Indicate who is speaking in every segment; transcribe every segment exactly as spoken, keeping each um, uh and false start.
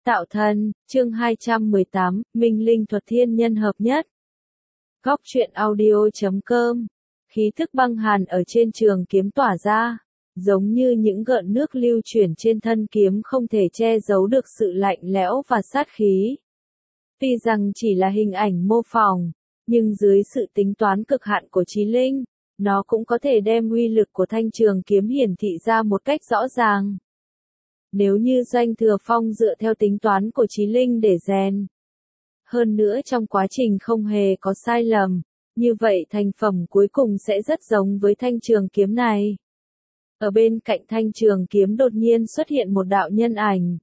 Speaker 1: Tạo thần, chương hai trăm mười tám, Minh Linh thuật thiên nhân hợp nhất. Góc truyện audio chấm com. Khí thức băng hàn ở trên trường kiếm tỏa ra, giống như những gợn nước lưu chuyển trên thân kiếm không thể che giấu được sự lạnh lẽo và sát khí. Tuy rằng chỉ là hình ảnh mô phỏng, nhưng dưới sự tính toán cực hạn của Chí Linh, nó cũng có thể đem uy lực của thanh trường kiếm hiển thị ra một cách rõ ràng. Nếu như Doanh Thừa Phong dựa theo tính toán của Chí Linh để rèn, hơn nữa trong quá trình không hề có sai lầm, như vậy thành phẩm cuối cùng sẽ rất giống với thanh trường kiếm này. Ở bên cạnh thanh trường kiếm đột nhiên xuất hiện một đạo nhân ảnh.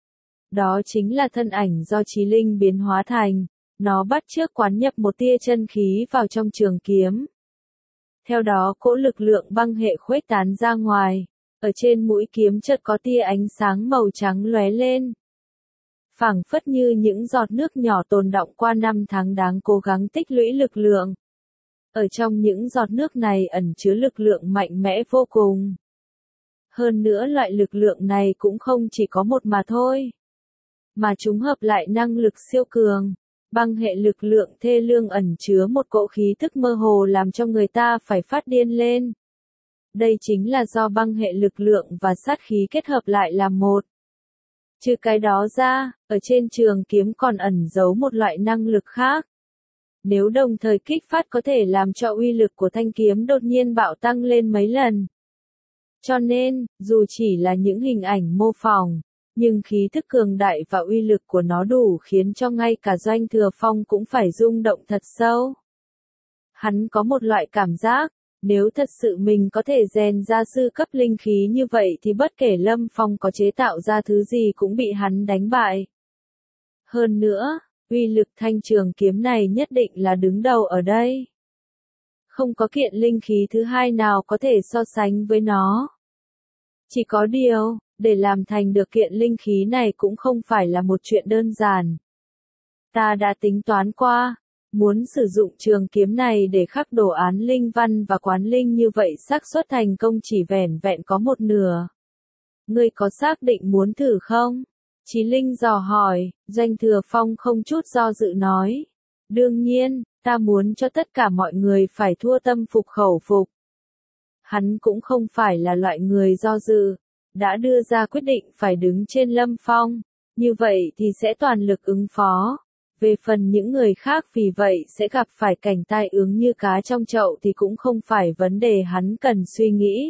Speaker 1: Đó chính là thân ảnh do Chí Linh biến hóa thành, nó bắt chước quán nhập một tia chân khí vào trong trường kiếm. Theo đó cỗ lực lượng băng hệ khuếch tán ra ngoài. Ở trên mũi kiếm chợt có tia ánh sáng màu trắng lóe lên. Phảng phất như những giọt nước nhỏ tồn đọng qua năm tháng đáng cố gắng tích lũy lực lượng. Ở trong những giọt nước này ẩn chứa lực lượng mạnh mẽ vô cùng. Hơn nữa loại lực lượng này cũng không chỉ có một mà thôi. Mà chúng hợp lại năng lực siêu cường. Băng hệ lực lượng thê lương ẩn chứa một cỗ khí thức mơ hồ làm cho người ta phải phát điên lên. Đây chính là do băng hệ lực lượng và sát khí kết hợp lại làm một. Trừ cái đó ra, ở trên trường kiếm còn ẩn giấu một loại năng lực khác. Nếu đồng thời kích phát có thể làm cho uy lực của thanh kiếm đột nhiên bạo tăng lên mấy lần. Cho nên, dù chỉ là những hình ảnh mô phỏng, nhưng khí thức cường đại và uy lực của nó đủ khiến cho ngay cả Doanh Thừa Phong cũng phải rung động thật sâu. Hắn có một loại cảm giác. Nếu thật sự mình có thể rèn ra sư cấp linh khí như vậy thì bất kể Lâm Phong có chế tạo ra thứ gì cũng bị hắn đánh bại. Hơn nữa, uy lực thanh trường kiếm này nhất định là đứng đầu ở đây. Không có kiện linh khí thứ hai nào có thể so sánh với nó. Chỉ có điều, để làm thành được kiện linh khí này cũng không phải là một chuyện đơn giản. Ta đã tính toán qua. Muốn sử dụng trường kiếm này để khắc đồ án linh văn và quán linh như vậy xác suất thành công chỉ vẻn vẹn có một nửa. Ngươi có xác định muốn thử không? Chí Linh dò hỏi, Doanh Thừa Phong không chút do dự nói. Đương nhiên, ta muốn cho tất cả mọi người phải thua tâm phục khẩu phục. Hắn cũng không phải là loại người do dự, đã đưa ra quyết định phải đứng trên Lâm Phong, như vậy thì sẽ toàn lực ứng phó. Về phần những người khác vì vậy sẽ gặp phải cảnh tai ướng như cá trong chậu thì cũng không phải vấn đề hắn cần suy nghĩ.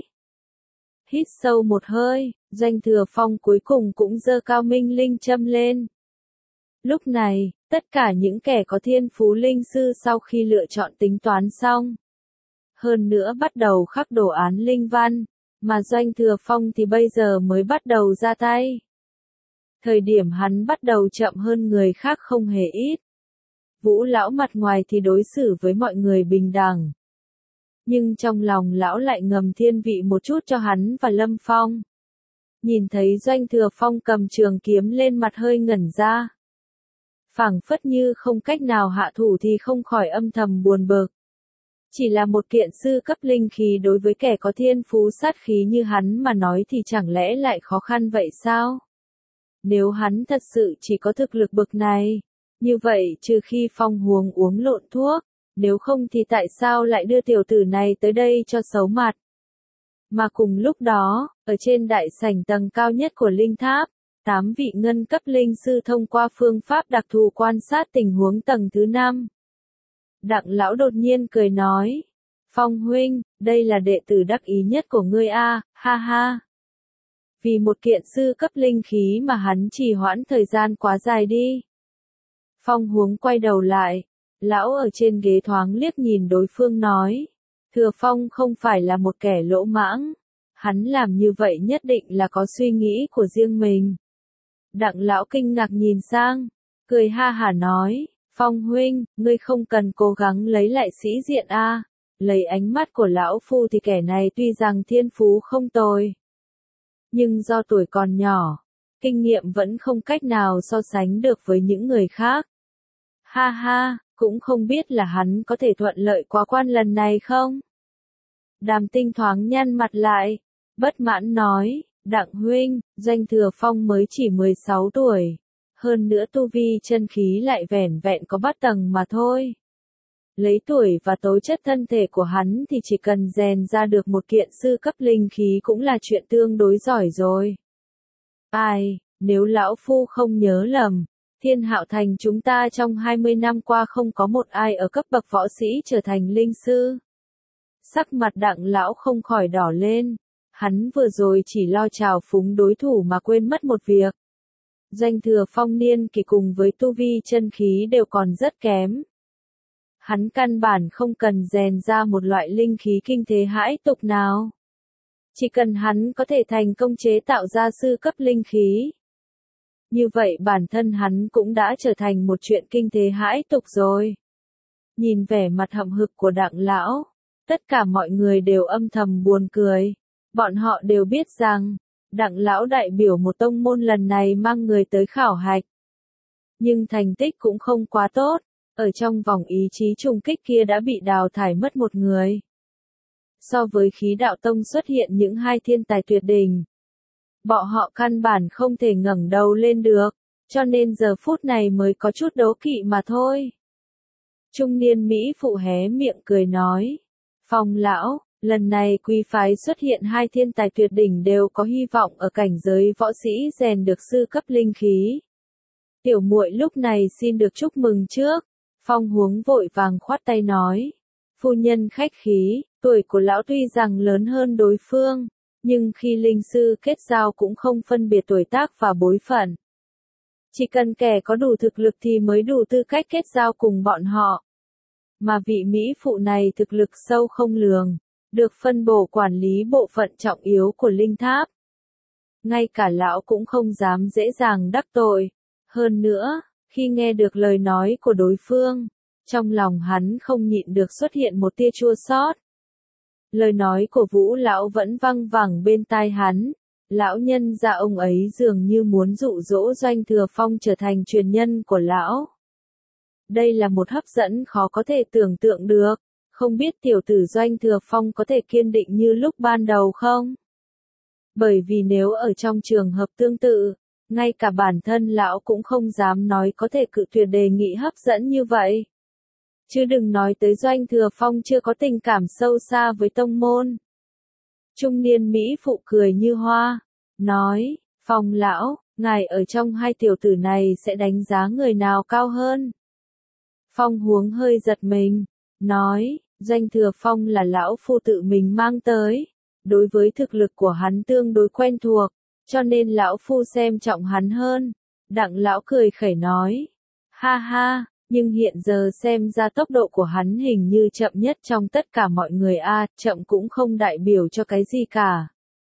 Speaker 1: Hít sâu một hơi, Doanh Thừa Phong cuối cùng cũng giơ cao minh linh châm lên. Lúc này, tất cả những kẻ có thiên phú linh sư sau khi lựa chọn tính toán xong. Hơn nữa bắt đầu khắc đồ án linh văn, mà Doanh Thừa Phong thì bây giờ mới bắt đầu ra tay. Thời điểm hắn bắt đầu chậm hơn người khác không hề ít. Vũ lão mặt ngoài thì đối xử với mọi người bình đẳng. Nhưng trong lòng lão lại ngầm thiên vị một chút cho hắn và Lâm Phong. Nhìn thấy Doanh Thừa Phong cầm trường kiếm lên mặt hơi ngẩn ra. Phảng phất như không cách nào hạ thủ thì không khỏi âm thầm buồn bực. Chỉ là một kiện sư cấp linh khí đối với kẻ có thiên phú sát khí như hắn mà nói thì chẳng lẽ lại khó khăn vậy sao? Nếu hắn thật sự chỉ có thực lực bực này, như vậy trừ khi Phong Huống uống lộn thuốc, nếu không thì tại sao lại đưa tiểu tử này tới đây cho xấu mặt. Mà cùng lúc đó, ở trên đại sảnh tầng cao nhất của linh tháp, tám vị ngân cấp linh sư thông qua phương pháp đặc thù quan sát tình huống tầng thứ năm. Đặng lão đột nhiên cười nói, Phong huynh, đây là đệ tử đắc ý nhất của ngươi a, ha ha. Vì một kiện sư cấp linh khí mà hắn trì hoãn thời gian quá dài đi. Phong Huống quay đầu lại, lão ở trên ghế thoáng liếc nhìn đối phương nói, Thừa Phong không phải là một kẻ lỗ mãng, hắn làm như vậy nhất định là có suy nghĩ của riêng mình. Đặng lão kinh ngạc nhìn sang, cười ha hả nói, Phong huynh, ngươi không cần cố gắng lấy lại sĩ diện a, lấy ánh mắt của lão phu thì kẻ này tuy rằng thiên phú không tồi. Nhưng do tuổi còn nhỏ, kinh nghiệm vẫn không cách nào so sánh được với những người khác. Ha ha, cũng không biết là hắn có thể thuận lợi qua quan lần này không? Đàm Tinh thoáng nhăn mặt lại, bất mãn nói, Đặng huynh, Doanh Thừa Phong mới chỉ mười sáu tuổi, Hơn nữa tu vi chân khí lại vẻn vẹn có bát tầng mà thôi. Lấy tuổi và tố chất thân thể của hắn thì chỉ cần rèn ra được một kiện sư cấp linh khí cũng là chuyện tương đối giỏi rồi. Ai, nếu lão phu không nhớ lầm, Thiên Hạo Thành chúng ta trong hai mươi năm qua không có một ai ở cấp bậc võ sĩ trở thành linh sư. Sắc mặt Đặng lão không khỏi đỏ lên, hắn vừa rồi chỉ lo trào phúng đối thủ mà quên mất một việc. Doanh Thừa Phong niên kỳ cùng với tu vi chân khí đều còn rất kém. Hắn căn bản không cần rèn ra một loại linh khí kinh thế hãi tục nào. Chỉ cần hắn có thể thành công chế tạo ra sư cấp linh khí. Như vậy bản thân hắn cũng đã trở thành một chuyện kinh thế hãi tục rồi. Nhìn vẻ mặt hậm hực của Đặng lão, tất cả mọi người đều âm thầm buồn cười. Bọn họ đều biết rằng, Đặng lão đại biểu một tông môn lần này mang người tới khảo hạch. Nhưng thành tích cũng không quá tốt, ở trong vòng ý chí trùng kích kia đã bị đào thải mất một người. So với khí đạo tông xuất hiện những hai thiên tài tuyệt đỉnh, bọn họ căn bản không thể ngẩng đầu lên được, cho nên giờ phút này mới có chút đố kỵ mà thôi. Trung niên Mỹ phụ hé miệng cười nói, Phong lão, lần này quý phái xuất hiện hai thiên tài tuyệt đỉnh đều có hy vọng ở cảnh giới võ sĩ rèn được sư cấp linh khí. Tiểu muội lúc này xin được chúc mừng trước. Phong Huống vội vàng khoát tay nói, phu nhân khách khí, tuổi của lão tuy rằng lớn hơn đối phương, nhưng khi linh sư kết giao cũng không phân biệt tuổi tác và bối phận. Chỉ cần kẻ có đủ thực lực thì mới đủ tư cách kết giao cùng bọn họ. Mà vị Mỹ phụ này thực lực sâu không lường, được phân bổ quản lý bộ phận trọng yếu của linh tháp. Ngay cả lão cũng không dám dễ dàng đắc tội. Hơn nữa, khi nghe được lời nói của đối phương, trong lòng hắn không nhịn được xuất hiện một tia chua xót. Lời nói của Vũ lão vẫn văng vẳng bên tai hắn, lão nhân gia ông ấy dường như muốn dụ dỗ Doanh Thừa Phong trở thành truyền nhân của lão. Đây là một hấp dẫn khó có thể tưởng tượng được, không biết tiểu tử Doanh Thừa Phong có thể kiên định như lúc ban đầu không? Bởi vì nếu ở trong trường hợp tương tự, ngay cả bản thân lão cũng không dám nói có thể cự tuyệt đề nghị hấp dẫn như vậy. Chứ đừng nói tới Doanh Thừa Phong chưa có tình cảm sâu xa với tông môn. Trung niên Mỹ phụ cười như hoa, nói, Phong lão, ngài ở trong hai tiểu tử này sẽ đánh giá người nào cao hơn? Phong Huống hơi giật mình, nói, Doanh Thừa Phong là lão phu tự mình mang tới. Đối với thực lực của hắn tương đối quen thuộc, cho nên lão phu xem trọng hắn hơn. Đặng lão cười khẩy nói, ha ha, nhưng hiện giờ xem ra tốc độ của hắn hình như chậm nhất trong tất cả mọi người a, à, chậm cũng không đại biểu cho cái gì cả.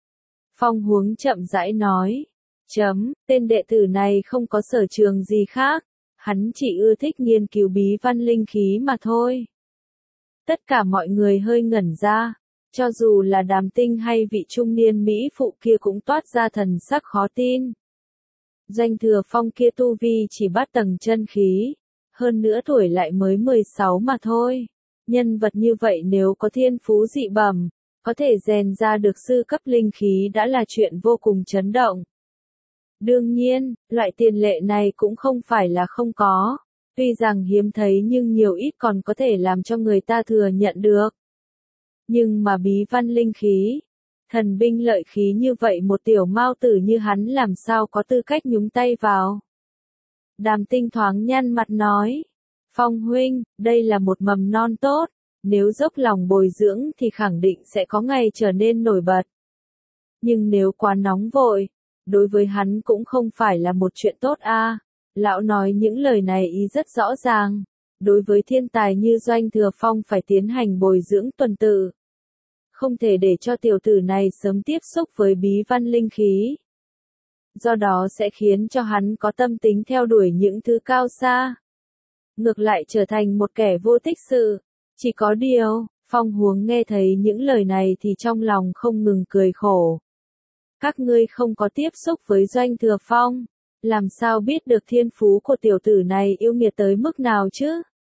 Speaker 1: Phong Huống chậm rãi nói, chấm, tên đệ tử này không có sở trường gì khác, hắn chỉ ưa thích nghiên cứu bí văn linh khí mà thôi. Tất cả mọi người hơi ngẩn ra. Cho dù là Đàm Tinh hay vị trung niên Mỹ phụ kia cũng toát ra thần sắc khó tin. Doanh Thừa Phong kia tu vi chỉ bắt tầng chân khí, hơn nữa tuổi lại mới mười sáu mà thôi. Nhân vật như vậy nếu có thiên phú dị bẩm, có thể rèn ra được sư cấp linh khí đã là chuyện vô cùng chấn động. Đương nhiên, loại tiền lệ này cũng không phải là không có, tuy rằng hiếm thấy nhưng nhiều ít còn có thể làm cho người ta thừa nhận được. Nhưng mà bí văn linh khí, thần binh lợi khí như vậy một tiểu mao tử như hắn làm sao có tư cách nhúng tay vào. Đàm Tinh thoáng nhăn mặt nói, Phong huynh, đây là một mầm non tốt, nếu dốc lòng bồi dưỡng thì khẳng định sẽ có ngày trở nên nổi bật. Nhưng nếu quá nóng vội, đối với hắn cũng không phải là một chuyện tốt a. Lão nói những lời này ý rất rõ ràng, đối với thiên tài như Doanh Thừa Phong phải tiến hành bồi dưỡng tuần tự. Không thể để cho tiểu tử này sớm tiếp xúc với bí văn linh khí. Do đó sẽ khiến cho hắn có tâm tính theo đuổi những thứ cao xa. Ngược lại trở thành một kẻ vô tích sự. Chỉ có điều, Phong Huống nghe thấy những lời này thì trong lòng không ngừng cười khổ. Các ngươi không có tiếp xúc với Doanh Thừa Phong, làm sao biết được thiên phú của tiểu tử này yêu nghiệt tới mức nào chứ?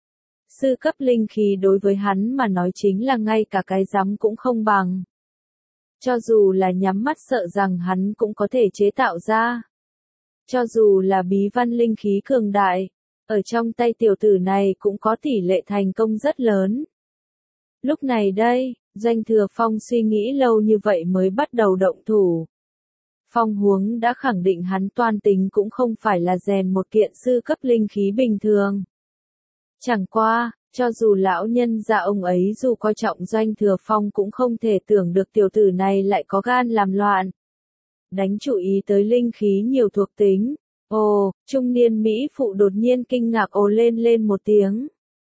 Speaker 1: Sư cấp linh khí đối với hắn mà nói chính là ngay cả cái rắm cũng không bằng. Cho dù là nhắm mắt sợ rằng hắn cũng có thể chế tạo ra. Cho dù là bí văn linh khí cường đại, ở trong tay tiểu tử này cũng có tỷ lệ thành công rất lớn. Lúc này đây, Doanh Thừa Phong suy nghĩ lâu như vậy mới bắt đầu động thủ. Phong Huống đã khẳng định hắn toan tính cũng không phải là rèn một kiện sư cấp linh khí bình thường. Chẳng qua, cho dù lão nhân gia ông ấy dù coi trọng Doanh Thừa Phong cũng không thể tưởng được tiểu tử này lại có gan làm loạn. Đánh chú ý tới linh khí nhiều thuộc tính. Ồ, trung niên Mỹ phụ đột nhiên kinh ngạc ồ lên lên một tiếng.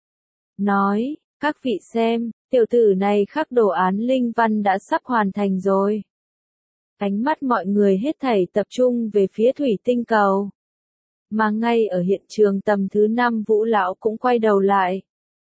Speaker 1: Nói, các vị xem, tiểu tử này khắc đồ án linh văn đã sắp hoàn thành rồi. Ánh mắt mọi người hết thảy tập trung về phía thủy tinh cầu. Mà ngay ở hiện trường tầm thứ năm Vũ Lão cũng quay đầu lại.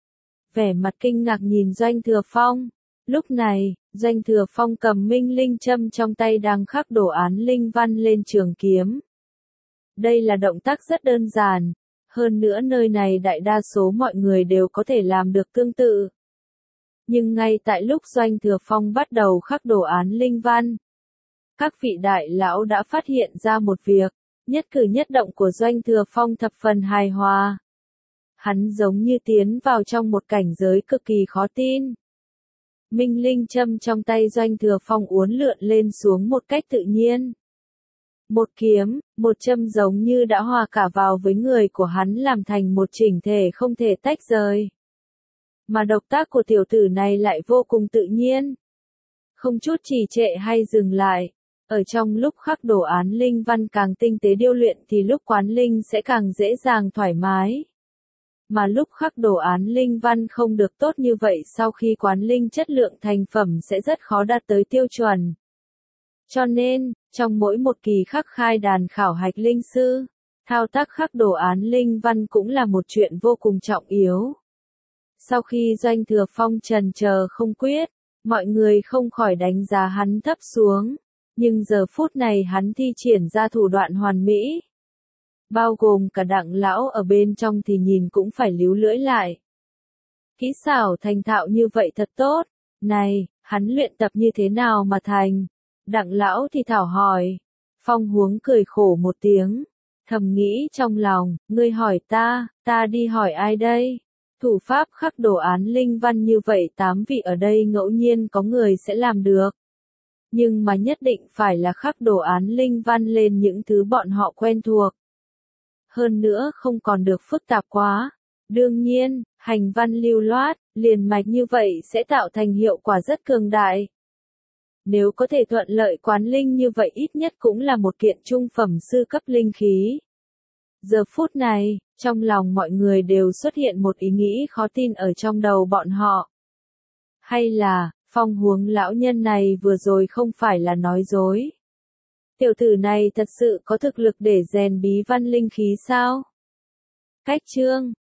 Speaker 1: Vẻ mặt kinh ngạc nhìn Doanh Thừa Phong. Lúc này, Doanh Thừa Phong cầm minh linh châm trong tay đang khắc đồ án linh văn lên trường kiếm. Đây là động tác rất đơn giản. Hơn nữa nơi này đại đa số mọi người đều có thể làm được tương tự. Nhưng ngay tại lúc Doanh Thừa Phong bắt đầu khắc đồ án linh văn, các vị đại lão đã phát hiện ra một việc, nhất cử nhất động của Doanh Thừa Phong thập phần hài hòa. Hắn giống như tiến vào trong một cảnh giới cực kỳ khó tin. Minh linh châm trong tay Doanh Thừa Phong uốn lượn lên xuống một cách tự nhiên. Một kiếm, một châm giống như đã hòa cả vào với người của hắn làm thành một chỉnh thể không thể tách rời. Mà động tác của tiểu tử này lại vô cùng tự nhiên. Không chút trì trệ hay dừng lại. Ở trong lúc khắc đồ án linh văn càng tinh tế điêu luyện thì lúc quán linh sẽ càng dễ dàng thoải mái. Mà lúc khắc đồ án linh văn không được tốt như vậy sau khi quán linh chất lượng thành phẩm sẽ rất khó đạt tới tiêu chuẩn. Cho nên, trong mỗi một kỳ khắc khai đàn khảo hạch linh sư, thao tác khắc đồ án linh văn cũng là một chuyện vô cùng trọng yếu. Sau khi Doanh Thừa Phong trần chờ không quyết, mọi người không khỏi đánh giá hắn thấp xuống. Nhưng giờ phút này hắn thi triển ra thủ đoạn hoàn mỹ. Bao gồm cả Đặng lão ở bên trong thì nhìn cũng phải líu lưỡi lại. Kỹ xảo thành thạo như vậy thật tốt. Này, hắn luyện tập như thế nào mà thành? Đặng lão thì thảo hỏi. Phong Huống cười khổ một tiếng. Thầm nghĩ trong lòng, ngươi hỏi ta, ta đi hỏi ai đây? Thủ pháp khắc đồ án linh văn như vậy tám vị ở đây ngẫu nhiên có người sẽ làm được. Nhưng mà nhất định phải là khắc đồ án linh văn lên những thứ bọn họ quen thuộc. Hơn nữa không còn được phức tạp quá. Đương nhiên, hành văn lưu loát, liền mạch như vậy sẽ tạo thành hiệu quả rất cường đại. Nếu có thể thuận lợi quán linh như vậy ít nhất cũng là một kiện trung phẩm sư cấp linh khí. Giờ phút này, trong lòng mọi người đều xuất hiện một ý nghĩ khó tin ở trong đầu bọn họ. Hay là, Phong Huống lão nhân này vừa rồi không phải là nói dối. Tiểu tử này thật sự có thực lực để rèn bí văn linh khí sao? Cách chương